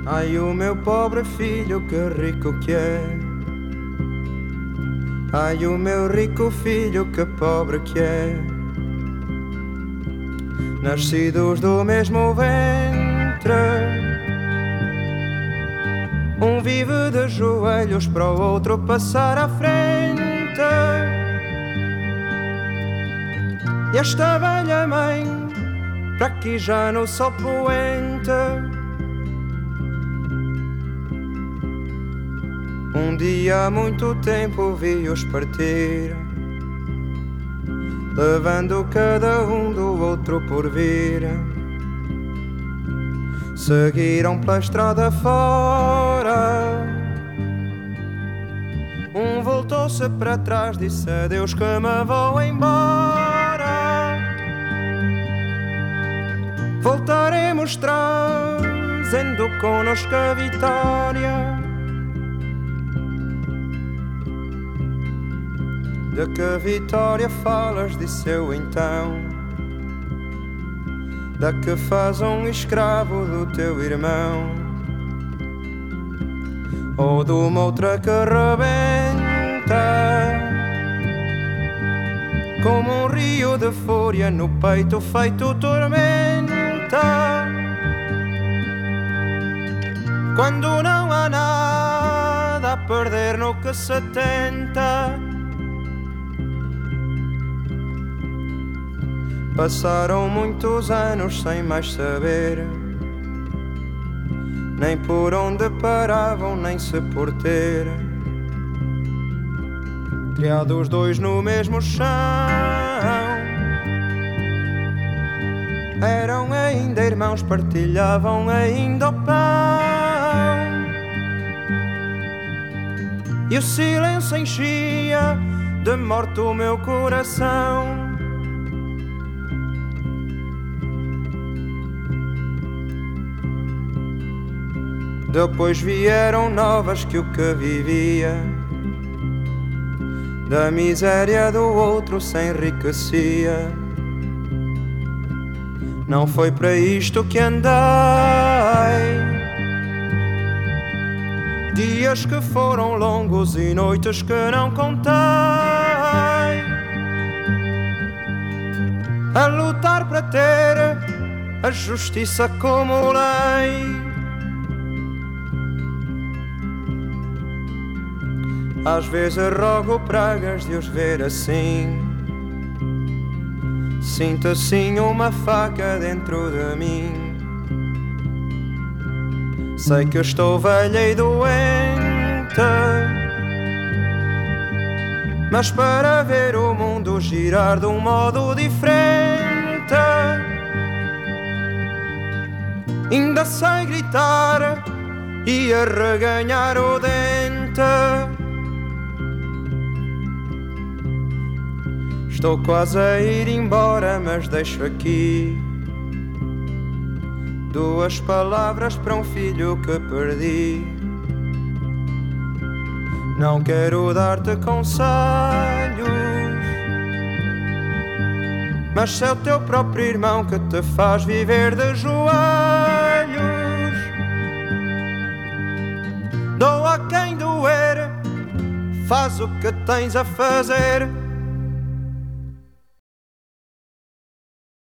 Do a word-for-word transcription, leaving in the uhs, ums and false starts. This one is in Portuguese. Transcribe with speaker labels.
Speaker 1: Ai, o meu pobre filho, que rico que é. Ai, o meu rico filho, que pobre que é. Nascidos do mesmo ventre, um vive de joelhos para o outro passar à frente. E esta velha mãe, para aqui já no sol poente. Um dia há muito tempo vi-os partir, levando cada um do outro por vir. Seguiram pela estrada fora, um voltou-se para trás, disse adeus que me vou embora. Voltaremos trazendo connosco a vitória. De que vitória falas, disse eu então? Da que faz um escravo do teu irmão? Ou de uma outra que rebenta como um rio de fúria no peito feito tormenta. Quando não há nada a perder no que se tenta. Passaram muitos anos sem mais saber nem por onde paravam, nem se por ter. Criados dois no mesmo chão, eram ainda irmãos, partilhavam ainda o pão. E o silêncio enchia de morte o meu coração. Depois vieram novas que o que vivia da miséria do outro se enriquecia. Não foi para isto que andei, dias que foram longos e noites que não contei, a lutar para ter a justiça como lei. Às vezes rogo pragas de os ver assim, sinto assim uma faca dentro de mim. Sei que estou velha e doente, mas para ver o mundo girar de um modo diferente, ainda sei gritar e arreganhar o dente. Estou quase a ir embora, mas deixo aqui duas palavras para um filho que perdi. Não quero dar-te conselhos, mas se é o teu próprio irmão que te faz viver de joelhos, dou a quem doer, faz o que tens a fazer.